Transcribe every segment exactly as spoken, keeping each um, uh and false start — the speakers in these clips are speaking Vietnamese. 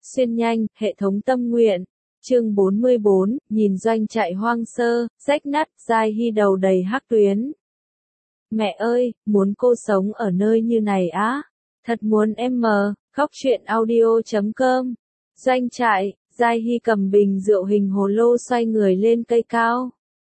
Xuyên nhanh, hệ thống tâm nguyện. Chương bốn mươi bốn, nhìn doanh trại hoang sơ, rách nát, Giai Hy đầu đầy hắc tuyến. Mẹ ơi, muốn cô sống ở nơi như này á. Thật muốn em mờ, khóc chuyện audio chấm com. Doanh trại, Giai Hy cầm bình rượu hình hồ lô xoay người lên cây cao.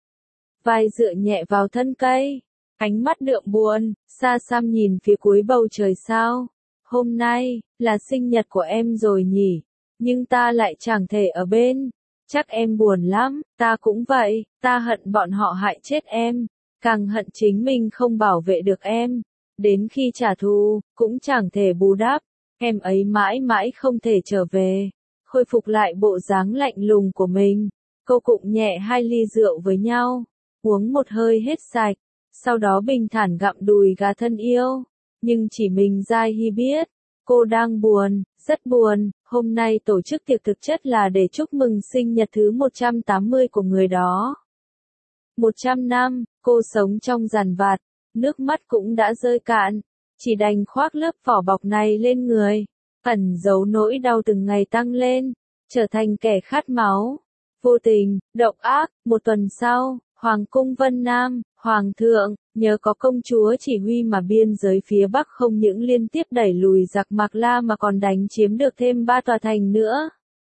Vai dựa nhẹ vào thân cây, ánh mắt đượm buồn, xa xăm nhìn phía cuối bầu trời sao. Hôm nay, là sinh nhật của em rồi nhỉ, nhưng ta lại chẳng thể ở bên. Chắc em buồn lắm, ta cũng vậy, ta hận bọn họ hại chết em, càng hận chính mình không bảo vệ được em. Đến khi trả thù, cũng chẳng thể bù đắp, em ấy mãi mãi không thể trở về, khôi phục lại bộ dáng lạnh lùng của mình. Cô cụng nhẹ hai ly rượu với nhau, uống một hơi hết sạch, sau đó bình thản gặm đùi gà thân yêu. Nhưng chỉ mình Giai Hy biết, cô đang buồn, rất buồn. Hôm nay tổ chức tiệc thực chất là để chúc mừng sinh nhật thứ một trăm tám mươi của người đó. một trăm năm, cô sống trong giàn vặt, nước mắt cũng đã rơi cạn, chỉ đành khoác lớp vỏ bọc này lên người, ẩn giấu nỗi đau từng ngày tăng lên, trở thành kẻ khát máu, vô tình, độc ác. Một tuần sau, Hoàng cung Vân Nam, Hoàng thượng, nhờ có công chúa chỉ huy mà biên giới phía Bắc không những liên tiếp đẩy lùi giặc Mạc La mà còn đánh chiếm được thêm ba tòa thành nữa.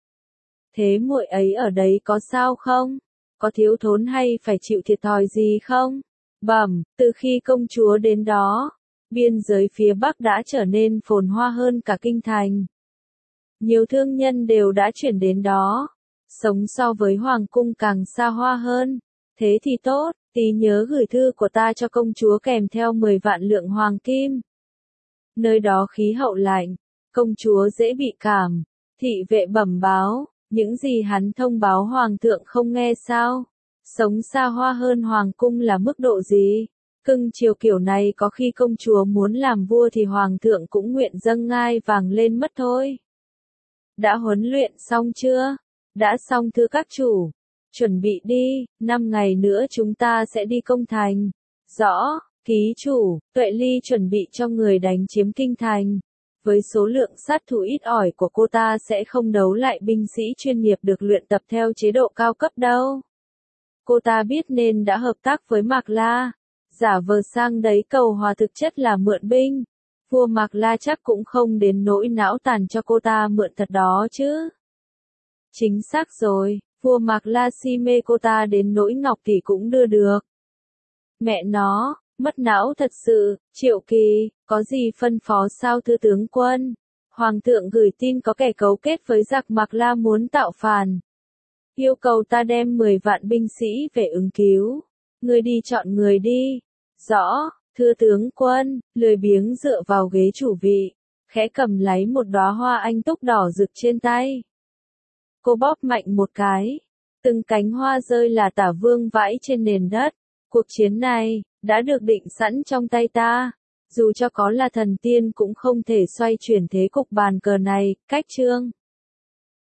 Thế muội ấy ở đấy có sao không? Có thiếu thốn hay phải chịu thiệt thòi gì không? Bẩm, từ khi công chúa đến đó, biên giới phía Bắc đã trở nên phồn hoa hơn cả kinh thành. Nhiều thương nhân đều đã chuyển đến đó, sống so với hoàng cung càng xa hoa hơn. Thế thì tốt, tí nhớ gửi thư của ta cho công chúa kèm theo mười vạn lượng hoàng kim. Nơi đó khí hậu lạnh, công chúa dễ bị cảm. Thị vệ bẩm báo, những gì hắn thông báo hoàng thượng không nghe sao? Sống xa hoa hơn hoàng cung là mức độ gì? Cưng chiều kiểu này có khi công chúa muốn làm vua thì hoàng thượng cũng nguyện dâng ngai vàng lên mất thôi. Đã huấn luyện xong chưa? Đã xong thưa các chủ. Chuẩn bị đi, năm ngày nữa chúng ta sẽ đi công thành. Rõ, ký chủ. Tuệ Ly chuẩn bị cho người đánh chiếm kinh thành. Với số lượng sát thủ ít ỏi của cô ta sẽ không đấu lại binh sĩ chuyên nghiệp được luyện tập theo chế độ cao cấp đâu. Cô ta biết nên đã hợp tác với Mạc La, giả vờ sang đấy cầu hòa thực chất là mượn binh. Vua Mạc La chắc cũng không đến nỗi não tàn cho cô ta mượn thật đó chứ. Chính xác rồi, vua Mạc La si mê cô ta đến nỗi ngọc tỷ cũng đưa được. Mẹ nó, mất não thật sự. Triệu Kỳ, có gì phân phó sao thưa tướng quân? Hoàng thượng gửi tin có kẻ cấu kết với giặc Mạc La muốn tạo phản. Yêu cầu ta đem mười vạn binh sĩ về ứng cứu. Ngươi đi chọn người đi. Rõ, thưa tướng quân. Lười biếng dựa vào ghế chủ vị, khẽ cầm lấy một đóa hoa anh túc đỏ rực trên tay. Cô bóp mạnh một cái, từng cánh hoa rơi là tả vương vãi trên nền đất. Cuộc chiến này đã được định sẵn trong tay ta, dù cho có là thần tiên cũng không thể xoay chuyển thế cục bàn cờ này. Cách chương